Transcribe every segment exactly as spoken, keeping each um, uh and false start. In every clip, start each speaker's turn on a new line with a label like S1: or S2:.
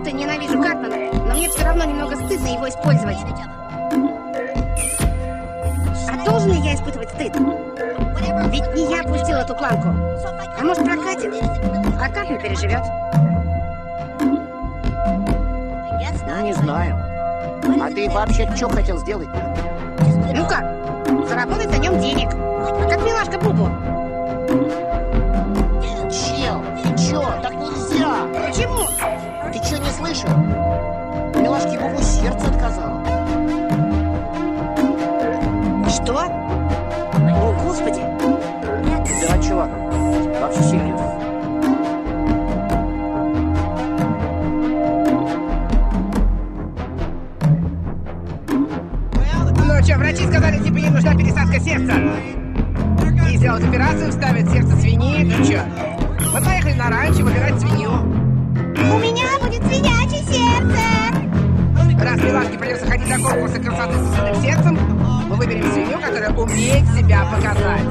S1: люто ненавижу Картмана, но мне все равно немного стыдно его использовать. А должен ли я испытывать стыд? Ведь не я пустил эту планку. А может, прокатит? А Картман переживет.
S2: Ну, не знаю. А ты вообще что хотел сделать?
S1: Ну как? Заработать на нем денег. Как милашка Бубу.
S2: Чел, ты чё? Так нельзя.
S1: Почему?
S2: Ты чё, не слышал? Милашке Бубу сердце отказало.
S1: Что? О, Господи.
S2: Да, чувак. Вообще серьезно.
S3: Ну что, врачи сказали, типа ей нужна пересадка сердца. И сделать операцию, вставить сердце свиньи. Ну что? Мы поехали на ранчо выбирать свинью.
S1: У меня будет свинячье сердце.
S3: Раз милашке придется ходить на конкурсы красоты с свиным сердцем, мы выберем свинью, которая умеет себя показать.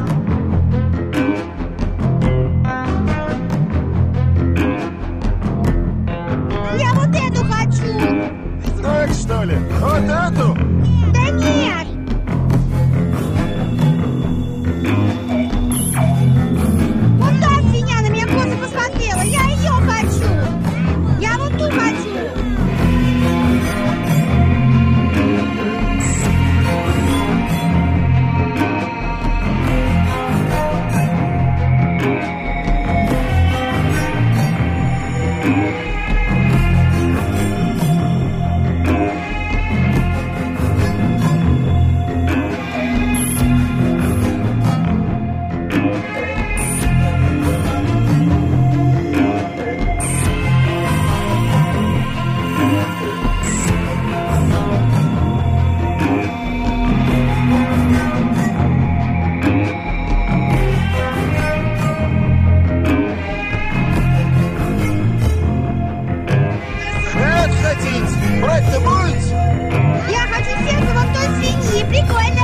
S1: Я вот эту хочу.
S4: Так, что ли? Вот эту?
S1: Да нет. Вот та свинья на меня косо посмотрела. Я ее хочу. Я вот ту хочу.
S4: Брать хотите? Брать-то будете?
S1: Я хочу сердце вот той свиньи. Прикольно.